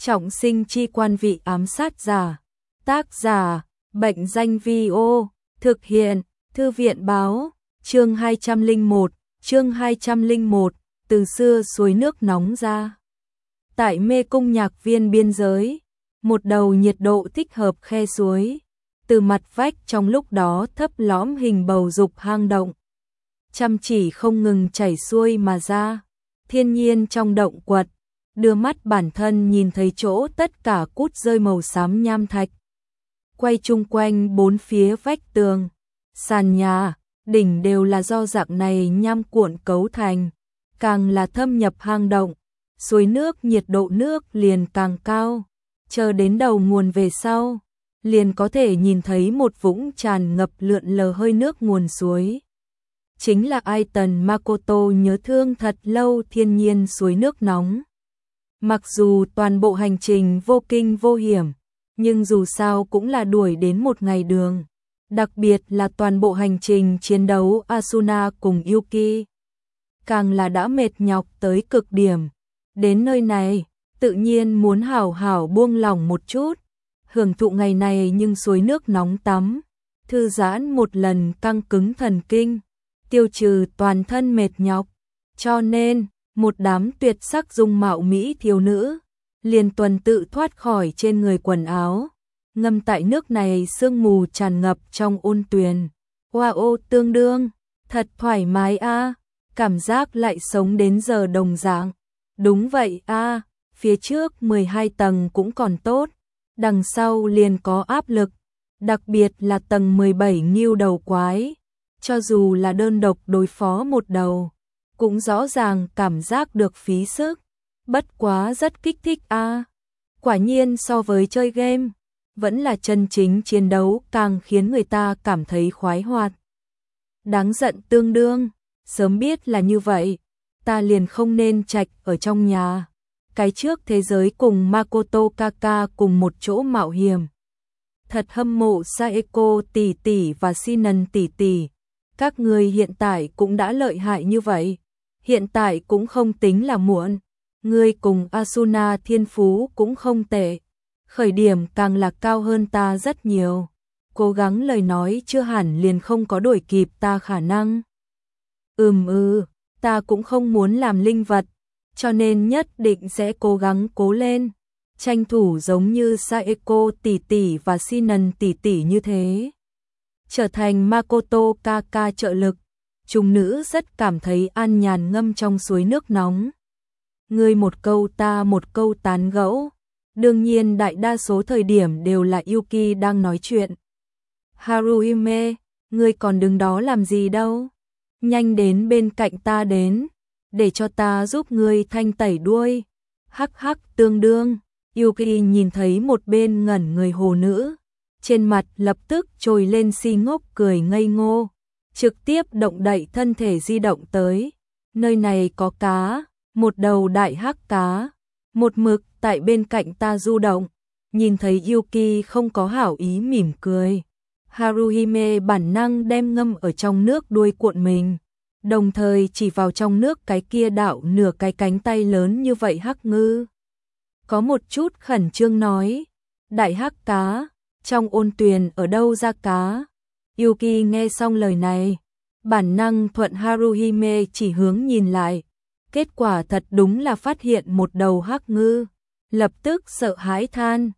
Trọng sinh chi quan vị ám sát giả. Tác giả, Bệnh danh Vi-ô. Thực hiện, Thư viện báo. Chương 201, từ xưa suối nước nóng ra. Tại mê cung nhạc viên biên giới, một đầu nhiệt độ thích hợp khe suối, từ mặt vách trong lúc đó thấp lõm hình bầu dục hang động. Chăm chỉ không ngừng chảy xuôi mà ra, thiên nhiên trong động quật, đưa mắt bản thân nhìn thấy chỗ tất cả cút rơi màu xám nham thạch. Quay chung quanh bốn phía vách tường, sàn nhà, đỉnh đều là do dạng này nham cuộn cấu thành, càng là thâm nhập hang động, suối nước nhiệt độ nước liền càng cao, chờ đến đầu nguồn về sau, liền có thể nhìn thấy một vũng tràn ngập lượn lờ hơi nước nguồn suối. Chính là Aiton Makoto nhớ thương thật lâu thiên nhiên suối nước nóng. Mặc dù toàn bộ hành trình vô kinh vô hiểm, nhưng dù sao cũng là đuổi đến một ngày đường. Đặc biệt là toàn bộ hành trình chiến đấu Asuna cùng Yuki. Càng là đã mệt nhọc tới cực điểm. Đến nơi này, tự nhiên muốn hảo hảo buông lỏng một chút. Hưởng thụ ngày này nhưng suối nước nóng tắm. Thư giãn một lần căng cứng thần kinh. Tiêu trừ toàn thân mệt nhọc. Cho nên, một đám tuyệt sắc dung mạo mỹ thiếu nữ liền tuần tự thoát khỏi trên người quần áo, ngâm tại nước này sương mù tràn ngập trong ôn tuyền. Wow, tương đương, thật thoải mái a, cảm giác lại sống đến giờ đồng dạng. Đúng vậy a, phía trước 12 tầng cũng còn tốt, đằng sau liền có áp lực, đặc biệt là tầng 17 nghêu đầu quái, cho dù là đơn độc đối phó một đầu, cũng rõ ràng cảm giác được phí sức. Bất quá rất kích thích a. Quả nhiên so với chơi game, vẫn là chân chính chiến đấu càng khiến người ta cảm thấy khoái hoạt. Đáng giận tương đương, sớm biết là như vậy, ta liền không nên trạch ở trong nhà. Cái trước thế giới cùng Makoto Kaka cùng một chỗ mạo hiểm. Thật hâm mộ Saeko tỷ tỷ và Shinan tỷ tỷ. Các người hiện tại cũng đã lợi hại như vậy. Hiện tại cũng không tính là muộn. Ngươi cùng Asuna thiên phú cũng không tệ. Khởi điểm càng là cao hơn ta rất nhiều. Cố gắng lời nói chưa hẳn liền không có đuổi kịp ta khả năng. Ta cũng không muốn làm linh vật, cho nên nhất định sẽ cố gắng cố lên. Tranh thủ giống như Saeko tỷ tỷ và Shinan tỷ tỷ như thế. Trở thành Makoto Kaka trợ lực. Chúng nữ rất cảm thấy an nhàn ngâm trong suối nước nóng. Ngươi một câu ta một câu tán gẫu. Đương nhiên đại đa số thời điểm đều là Yuki đang nói chuyện. Haruhime, ngươi còn đứng đó làm gì đâu? Nhanh đến bên cạnh ta đến, để cho ta giúp ngươi thanh tẩy đuôi. Hắc hắc tương đương, Yuki nhìn thấy một bên ngẩn người hồ nữ. Trên mặt lập tức trồi lên si ngốc cười ngây ngô. Trực tiếp động đậy thân thể di động tới. Nơi này có cá, một đầu đại hắc cá, một mực tại bên cạnh ta du động. Nhìn thấy Yuki không có hảo ý mỉm cười. Haruhime bản năng đem ngâm ở trong nước đuôi cuộn mình. Đồng thời chỉ vào trong nước cái kia đạo nửa cái cánh tay lớn như vậy hắc ngư. Có một chút khẩn trương nói. Đại hắc cá, trong ôn tuyền ở đâu ra cá? Yuki nghe xong lời này, bản năng thuận Haruhime chỉ hướng nhìn lại. Kết quả thật đúng là phát hiện một đầu hắc ngư, lập tức sợ hãi than.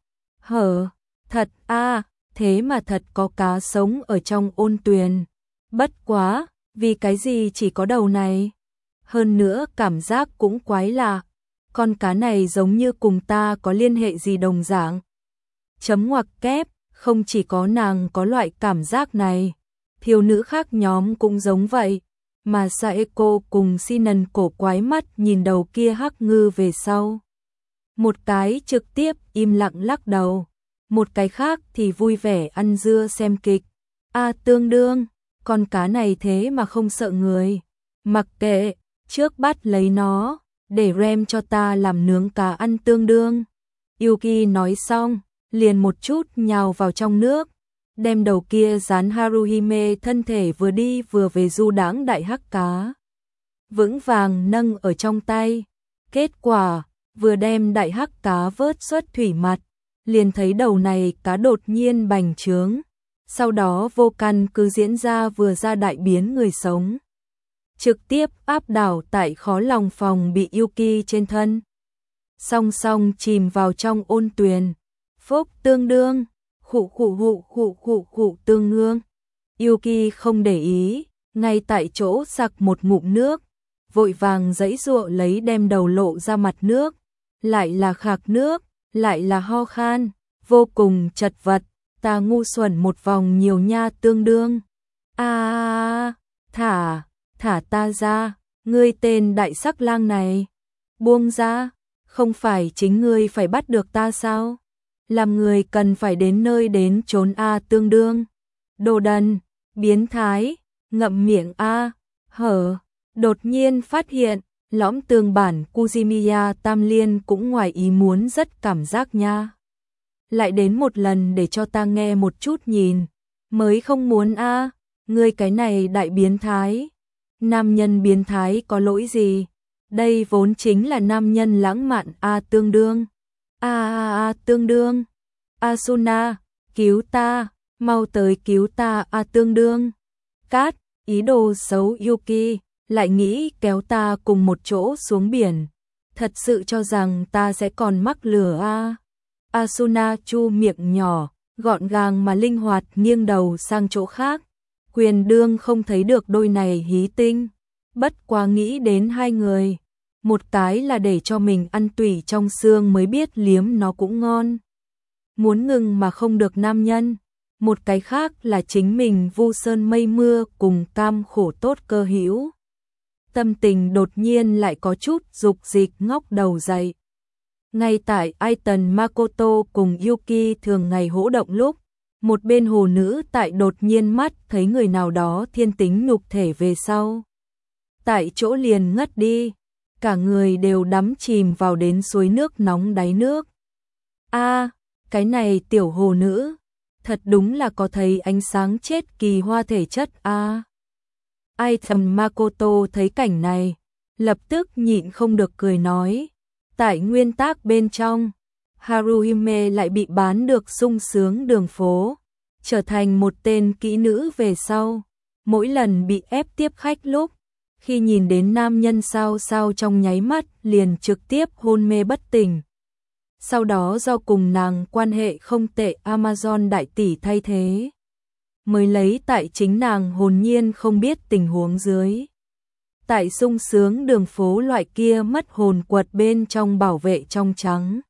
Thật a, thế mà thật có cá sống ở trong ôn tuyền. Bất quá, vì cái gì chỉ có đầu này? Hơn nữa cảm giác cũng quái lạ, con cá này giống như cùng ta có liên hệ gì đồng dạng. Chấm ngoặc kép, không chỉ có nàng có loại cảm giác này, thiếu nữ khác nhóm cũng giống vậy, mà Saeko cùng Shinan cổ quái mắt nhìn đầu kia hắc ngư về sau. Một cái trực tiếp im lặng lắc đầu, một cái khác thì vui vẻ ăn dưa xem kịch. Tương đương, con cá này thế mà không sợ người. Mặc kệ, trước bắt lấy nó, để Rem cho ta làm nướng cá ăn tương đương. Yuki nói xong, liền một chút nhào vào trong nước, đem đầu kia dán Haruhime thân thể vừa đi vừa về du đãng đại hắc cá. Vững vàng nâng ở trong tay. Kết quả, vừa đem đại hắc cá vớt xuất thủy mặt, liền thấy đầu này cá đột nhiên bành trướng, sau đó vô căn cứ diễn ra vừa ra đại biến người sống. Trực tiếp áp đảo tại khó lòng phòng bị Yuki trên thân. Song song chìm vào trong ôn tuyền. Phúc tương đương, khụ tương ngương. Yuki không để ý, ngay tại chỗ sặc một ngụm nước, vội vàng giãy giụa lấy đem đầu lộ ra mặt nước, lại là khạc nước, lại là ho khan, vô cùng chật vật, ta ngu xuẩn một vòng nhiều nha tương đương. Thả ta ra, ngươi tên đại sắc lang này, buông ra, không phải chính ngươi phải bắt được ta sao? Làm người cần phải đến nơi đến chốn tương đương. Đồ đần, biến thái, ngậm miệng hở, đột nhiên phát hiện, lõm tường bản Kuzimiya Tam Liên cũng ngoài ý muốn rất cảm giác nha. Lại đến một lần để cho ta nghe một chút nhìn, mới không muốn ngươi cái này đại biến thái. Nam nhân biến thái có lỗi gì? Đây vốn chính là nam nhân lãng mạn tương đương. Tương đương. Asuna, cứu ta, mau tới cứu ta tương đương. Cát, ý đồ xấu Yuki, lại nghĩ kéo ta cùng một chỗ xuống biển. Thật sự cho rằng ta sẽ còn mắc lửa Asuna chu miệng nhỏ, gọn gàng mà linh hoạt nghiêng đầu sang chỗ khác. Quyền đương không thấy được đôi này hí tinh. Bất quá nghĩ đến hai người. Một cái là để cho mình ăn tủy trong xương mới biết liếm nó cũng ngon. Muốn ngừng mà không được nam nhân. Một cái khác là chính mình vu sơn mây mưa cùng cam khổ tốt cơ hữu. Tâm tình đột nhiên lại có chút dục dịch ngóc đầu dậy. Ngay tại Aiton Makoto cùng Yuki thường ngày hỗ động lúc, một bên hồ nữ tại đột nhiên mắt thấy người nào đó thiên tính nhục thể về sau. Tại chỗ liền ngất đi, cả người đều đắm chìm vào đến suối nước nóng đáy nước. Cái này tiểu hồ nữ, thật đúng là có thấy ánh sáng chết kỳ hoa thể chất Aiton Makoto thấy cảnh này, lập tức nhịn không được cười nói. Tại nguyên tác bên trong, Haruhime lại bị bán được sung sướng đường phố, trở thành một tên kỹ nữ về sau. Mỗi lần bị ép tiếp khách lúc, khi nhìn đến nam nhân sao trong nháy mắt liền trực tiếp hôn mê bất tỉnh. Sau đó do cùng nàng quan hệ không tệ Amazon đại tỷ thay thế, mới lấy tại chính nàng hồn nhiên không biết tình huống dưới. Tại sung sướng đường phố loại kia mất hồn quật bên trong bảo vệ trong trắng.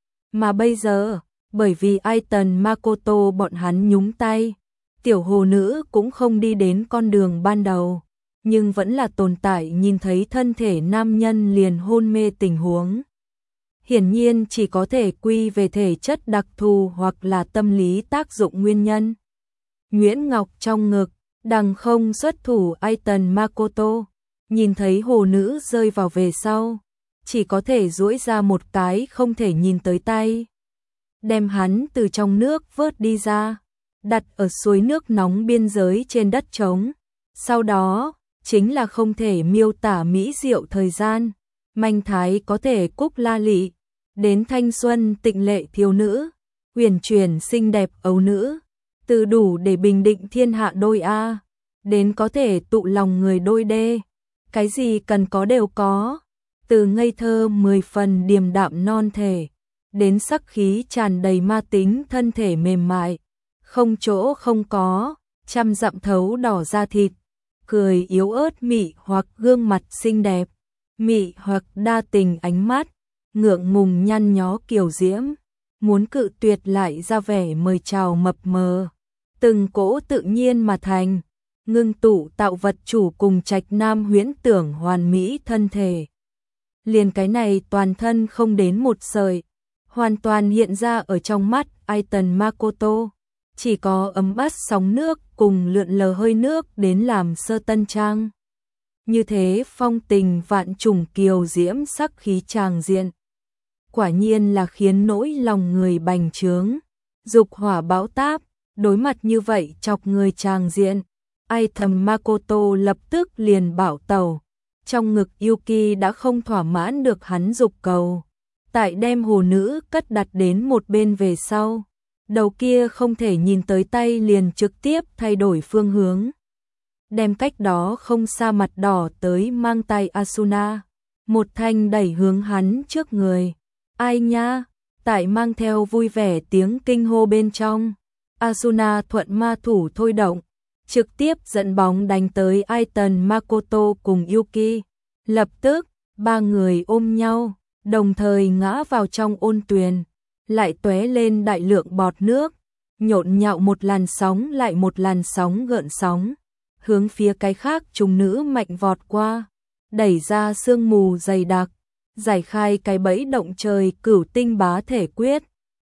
Mà bây giờ, bởi vì Aiton Makoto bọn hắn nhúng tay, tiểu hồ nữ cũng không đi đến con đường ban đầu, nhưng vẫn là tồn tại nhìn thấy thân thể nam nhân liền hôn mê tình huống. Hiển nhiên chỉ có thể quy về thể chất đặc thù hoặc là tâm lý tác dụng nguyên nhân. Nguyễn Ngọc trong ngực, đằng không xuất thủ Aiton Makoto, nhìn thấy hồ nữ rơi vào về sau, chỉ có thể duỗi ra một cái không thể nhìn tới tay. Đem hắn từ trong nước vớt đi ra, đặt ở suối nước nóng biên giới trên đất trống. Sau đó, chính là không thể miêu tả mỹ diệu thời gian, manh thái có thể cúc la lị, đến thanh xuân tịnh lệ thiếu nữ, huyền chuyển xinh đẹp ấu nữ, từ đủ để bình định thiên hạ đôi đến có thể tụ lòng người đôi đê. Cái gì cần có đều có, từ ngây thơ 10 phần điềm đạm non thể, đến sắc khí tràn đầy ma tính thân thể mềm mại, không chỗ không có, trăm dặm thấu đỏ da thịt, cười yếu ớt mị hoặc gương mặt xinh đẹp, mị hoặc đa tình ánh mắt, ngượng ngùng nhăn nhó kiều diễm, muốn cự tuyệt lại ra vẻ mời chào mập mờ, từng cỗ tự nhiên mà thành. Ngưng tụ tạo vật chủ cùng trạch nam huyễn tưởng hoàn mỹ thân thể. Liền cái này toàn thân không đến một sợi, hoàn toàn hiện ra ở trong mắt Aiton Makoto. Chỉ có ấm bát sóng nước cùng lượn lờ hơi nước đến làm sơ tân trang. Như thế phong tình vạn trùng kiều diễm sắc khí tràng diện. Quả nhiên là khiến nỗi lòng người bành trướng, dục hỏa bão táp, đối mặt như vậy chọc người tràng diện. Aiton Makoto lập tức liền bảo tàu, trong ngực Yuki đã không thỏa mãn được hắn dục cầu, Tại đem hồ nữ cất đặt đến một bên về sau, đầu kia không thể nhìn tới tay liền trực tiếp thay đổi phương hướng. Đem cách đó không xa mặt đỏ tới mang tay Asuna, một thanh đẩy hướng hắn trước người. Ai nha, tại mang theo vui vẻ tiếng kinh hô bên trong. Asuna thuận ma thủ thôi động, trực tiếp dẫn bóng đánh tới Aiton Makoto cùng Yuki. Lập tức, ba người ôm nhau, đồng thời ngã vào trong ôn tuyền, lại tóe lên đại lượng bọt nước, nhộn nhạo một làn sóng lại một làn sóng gợn sóng, hướng phía cái khác trùng nữ mạnh vọt qua, đẩy ra sương mù dày đặc, giải khai cái bẫy động trời cửu tinh bá thể quyết.